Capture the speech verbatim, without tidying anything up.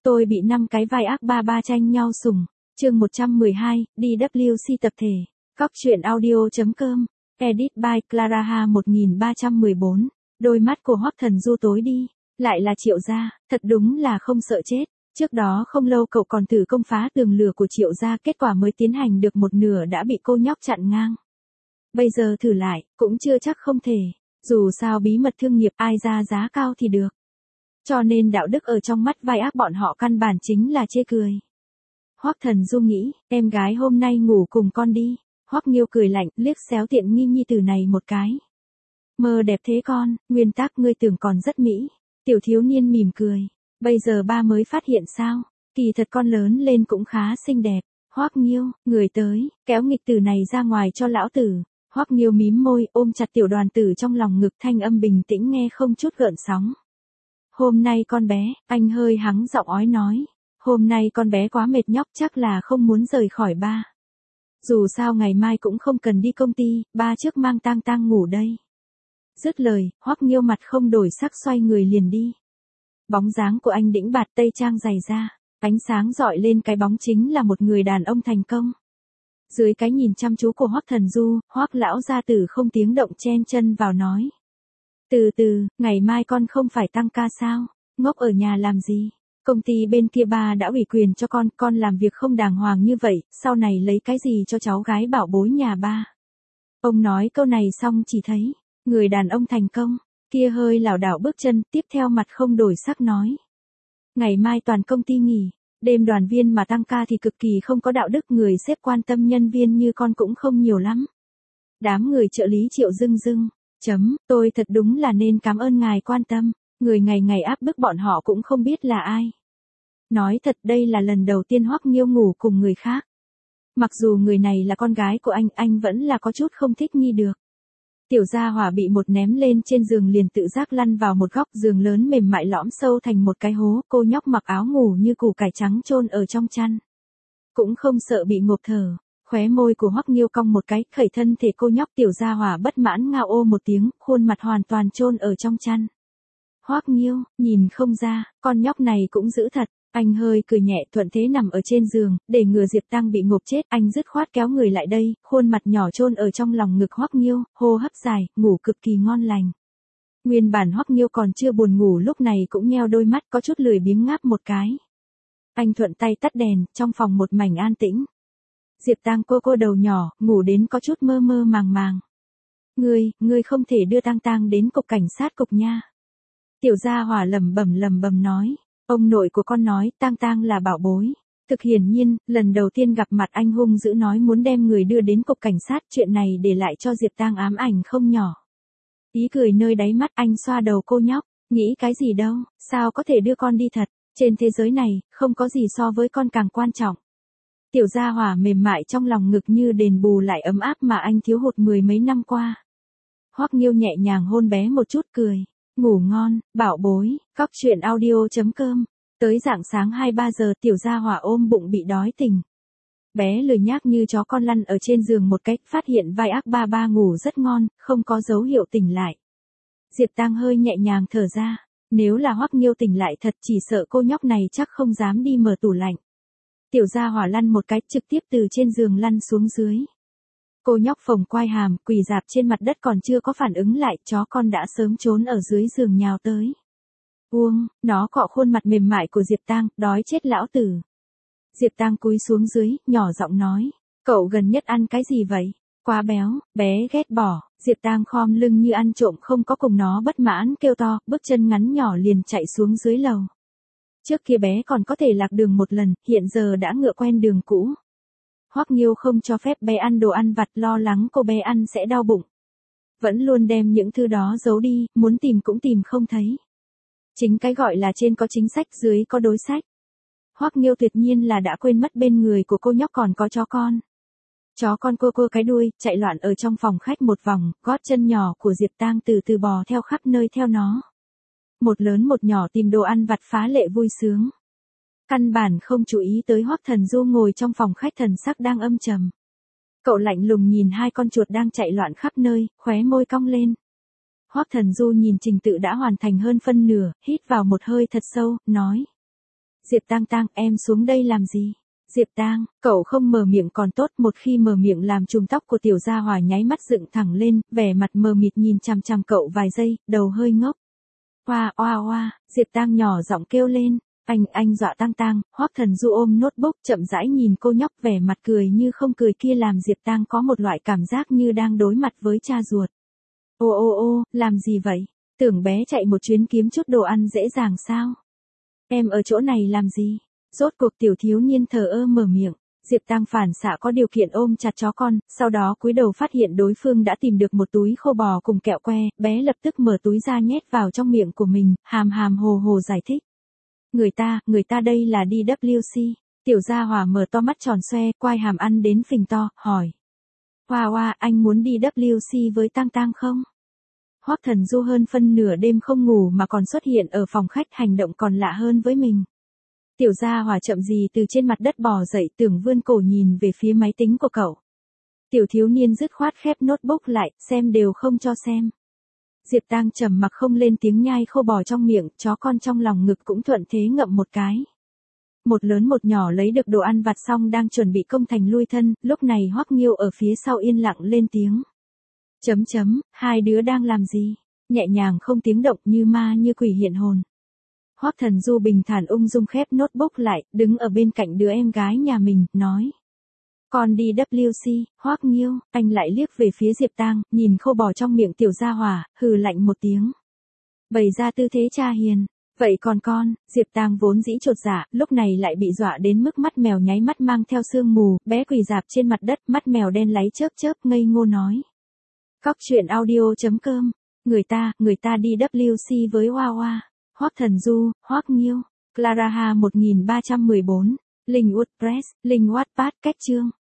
Tôi bị năm cái vai ác ba ba tranh nhau sủng. Chương một trăm mười hai, đê vê xê tập thể. Cóc truyện audio.com. Edit by Clara Ha một nghìn ba trăm mười bốn. Đôi mắt của Hoắc Thần Du tối đi. Lại là Triệu gia, thật đúng là không sợ chết. Trước đó không lâu cậu còn thử công phá tường lửa của Triệu gia, kết quả mới tiến hành được một nửa đã bị cô nhóc chặn ngang. Bây giờ thử lại, cũng chưa chắc không thể. Dù sao bí mật thương nghiệp ai ra giá cao thì được. Cho nên đạo đức ở trong mắt vai ác bọn họ căn bản chính là chê cười. Hoắc Thần Du nghĩ, em gái hôm nay ngủ cùng con đi. Hoắc Nghiêu cười lạnh, liếc xéo tiện nghi nhi tử này một cái. Mơ đẹp thế con, nguyên tắc ngươi tưởng còn rất mỹ. Tiểu thiếu niên mỉm cười. Bây giờ ba mới phát hiện sao, kỳ thật con lớn lên cũng khá xinh đẹp. Hoắc Nghiêu, người tới, kéo nghịch tử này ra ngoài cho lão tử. Hoắc Nghiêu mím môi, ôm chặt tiểu đoàn tử trong lòng ngực, thanh âm bình tĩnh nghe không chút gợn sóng. Hôm nay con bé, anh hơi hắng giọng ói nói. Hôm nay con bé quá mệt nhóc, chắc là không muốn rời khỏi ba. Dù sao ngày mai cũng không cần đi công ty, ba trước mang tang tang ngủ đây. Dứt lời, Hoắc Nghiêu mặt không đổi sắc xoay người liền đi. Bóng dáng của anh đĩnh bạt tây trang dày da, ánh sáng dọi lên cái bóng chính là một người đàn ông thành công. Dưới cái nhìn chăm chú của Hoắc Thần Du, Hoắc lão gia tử không tiếng động chen chân vào nói. Từ từ, ngày mai con không phải tăng ca sao, ngốc ở nhà làm gì, công ty bên kia ba đã ủy quyền cho con, con làm việc không đàng hoàng như vậy, sau này lấy cái gì cho cháu gái bảo bối nhà ba. Ông nói câu này xong chỉ thấy, người đàn ông thành công, kia hơi lảo đảo bước chân, tiếp theo mặt không đổi sắc nói. Ngày mai toàn công ty nghỉ, đêm đoàn viên mà tăng ca thì cực kỳ không có đạo đức, người sếp quan tâm nhân viên như con cũng không nhiều lắm. Đám người trợ lý Triệu rưng rưng. Chấm, tôi thật đúng là nên cảm ơn ngài quan tâm, người ngày ngày áp bức bọn họ cũng không biết là ai. Nói thật đây là lần đầu tiên Hoắc Nghiêu ngủ cùng người khác. Mặc dù người này là con gái của anh, anh vẫn là có chút không thích nghi được. Tiểu gia hỏa bị một ném lên trên giường liền tự giác lăn vào một góc, giường lớn mềm mại lõm sâu thành một cái hố, cô nhóc mặc áo ngủ như củ cải trắng chôn ở trong chăn. Cũng không sợ bị ngộp thở. Khóe môi của Hoắc Nghiêu cong một cái, khẩy thân thể cô nhóc, tiểu gia hỏa bất mãn ngao ô một tiếng, khuôn mặt hoàn toàn chôn ở trong chăn. Hoắc Nghiêu, nhìn không ra, con nhóc này cũng dữ thật. Anh hơi cười nhẹ, thuận thế nằm ở trên giường, để ngừa Diệp Tăng bị ngộp chết, anh dứt khoát kéo người lại đây, khuôn mặt nhỏ chôn ở trong lòng ngực Hoắc Nghiêu, hô hấp dài, ngủ cực kỳ ngon lành. Nguyên bản Hoắc Nghiêu còn chưa buồn ngủ, lúc này cũng nheo đôi mắt, có chút lười biếng ngáp một cái. Anh thuận tay tắt đèn, trong phòng một mảnh an tĩnh. Diệp Tăng cô cô đầu nhỏ, ngủ đến có chút mơ mơ màng màng. Ngươi, ngươi không thể đưa Tăng Tăng đến cục cảnh sát cục nha. Tiểu gia hỏa lẩm bẩm lẩm bẩm nói, ông nội của con nói Tăng Tăng là bảo bối. Thực hiển nhiên, lần đầu tiên gặp mặt anh hung dữ nói muốn đem người đưa đến cục cảnh sát, chuyện này để lại cho Diệp Tăng ám ảnh không nhỏ. Ý cười nơi đáy mắt, anh xoa đầu cô nhóc, nghĩ cái gì đâu, sao có thể đưa con đi thật, trên thế giới này, không có gì so với con càng quan trọng. Tiểu gia hỏa mềm mại trong lòng ngực như đền bù lại ấm áp mà anh thiếu hụt mười mấy năm qua. Hoắc Nghiêu nhẹ nhàng hôn bé một chút cười. Ngủ ngon, bảo bối, cóc truyện audio.com. Tới rạng sáng hai ba giờ tiểu gia hỏa ôm bụng bị đói tỉnh. Bé lười nhác như chó con lăn ở trên giường một cách, phát hiện vai ác ba ba ngủ rất ngon, không có dấu hiệu tỉnh lại. Diệp Tăng hơi nhẹ nhàng thở ra. Nếu là Hoắc Nghiêu tỉnh lại thật chỉ sợ cô nhóc này chắc không dám đi mở tủ lạnh. Tiểu gia hỏa lăn một cái, trực tiếp từ trên giường lăn xuống dưới. Cô nhóc phồng quai hàm, quỳ rạp trên mặt đất còn chưa có phản ứng lại, chó con đã sớm trốn ở dưới giường nhào tới. Uông, nó cọ khuôn mặt mềm mại của Diệp Tăng, đói chết lão tử. Diệp Tăng cúi xuống dưới, nhỏ giọng nói, cậu gần nhất ăn cái gì vậy? Quá béo, bé ghét bỏ. Diệp Tăng khom lưng như ăn trộm, không có cùng nó bất mãn kêu to, bước chân ngắn nhỏ liền chạy xuống dưới lầu. Trước kia bé còn có thể lạc đường một lần, hiện giờ đã ngựa quen đường cũ. Hoắc Nghiêu không cho phép bé ăn đồ ăn vặt, lo lắng cô bé ăn sẽ đau bụng. Vẫn luôn đem những thứ đó giấu đi, muốn tìm cũng tìm không thấy. Chính cái gọi là trên có chính sách, dưới có đối sách. Hoắc Nghiêu tuyệt nhiên là đã quên mất bên người của cô nhóc còn có chó con. Chó con cô cô cái đuôi, chạy loạn ở trong phòng khách một vòng, gót chân nhỏ của Diệp Tăng từ từ bò theo khắp nơi theo nó. Một lớn một nhỏ tìm đồ ăn vặt phá lệ vui sướng. Căn bản không chú ý tới Hoắc Thần Du ngồi trong phòng khách thần sắc đang âm trầm. Cậu lạnh lùng nhìn hai con chuột đang chạy loạn khắp nơi, khóe môi cong lên. Hoắc Thần Du nhìn trình tự đã hoàn thành hơn phân nửa, hít vào một hơi thật sâu, nói. Diệp Tang Tang, em xuống đây làm gì? Diệp Tang, cậu không mở miệng còn tốt, một khi mở miệng làm chùm tóc của Tiểu Gia Hỏa nháy mắt dựng thẳng lên, vẻ mặt mờ mịt nhìn chằm chằm cậu vài giây, đầu hơi ngốc. Oa oa oa, Diệp Tang nhỏ giọng kêu lên, anh anh dọa Tang Tang. Hoắc Thần Du ôm notebook chậm rãi nhìn cô nhóc vẻ mặt cười như không cười kia làm Diệp Tang có một loại cảm giác như đang đối mặt với cha ruột. Ô ô ô, làm gì vậy? Tưởng bé chạy một chuyến kiếm chút đồ ăn dễ dàng sao? Em ở chỗ này làm gì? Rốt cuộc tiểu thiếu niên thờ ơ mở miệng. Diệp Tang phản xạ có điều kiện ôm chặt chó con, sau đó cúi đầu phát hiện đối phương đã tìm được một túi khô bò cùng kẹo que, bé lập tức mở túi ra nhét vào trong miệng của mình, hàm hàm hồ hồ giải thích. Người ta, người ta đây là đê vê xê. Tiểu Gia Hỏa mở to mắt tròn xoe, quai hàm ăn đến phình to, hỏi. Hoa hoa, anh muốn đi đê vê xê với Tang Tang không? Hoắc Thần Du hơn phân nửa đêm không ngủ mà còn xuất hiện ở phòng khách, hành động còn lạ hơn với mình. Tiểu Gia Hỏa chậm gì từ trên mặt đất bò dậy, tưởng vươn cổ nhìn về phía máy tính của cậu. Tiểu thiếu niên dứt khoát khép notebook lại, xem đều không cho xem. Diệp Tang trầm mặc không lên tiếng nhai khô bò trong miệng, chó con trong lòng ngực cũng thuận thế ngậm một cái. Một lớn một nhỏ lấy được đồ ăn vặt xong đang chuẩn bị công thành lui thân, lúc này Hoắc Nghiêu ở phía sau yên lặng lên tiếng. Chấm chấm, hai đứa đang làm gì? Nhẹ nhàng không tiếng động như ma như quỷ hiện hồn. Hoắc Thần Du bình thản ung dung khép notebook lại, đứng ở bên cạnh đứa em gái nhà mình, nói. Con đi đê vê xê, Hoắc Nghiêu, anh lại liếc về phía Diệp Tang, nhìn khô bò trong miệng Tiểu Gia Hỏa, hừ lạnh một tiếng. Bày ra tư thế cha hiền. Vậy còn con, Diệp Tang vốn dĩ chột dạ, lúc này lại bị dọa đến mức mắt mèo nháy mắt mang theo sương mù, bé quỳ rạp trên mặt đất, mắt mèo đen láy chớp chớp ngây ngô nói. Cóc truyện audio chấm com, người ta, người ta đi đê vê xê với Hoa Hoa, Hoắc Thần Du, Hoắc Nghiêu, Clara Ha một nghìn ba trăm mười bốn, Linh WordPress, Linh Wattpad, cách chương.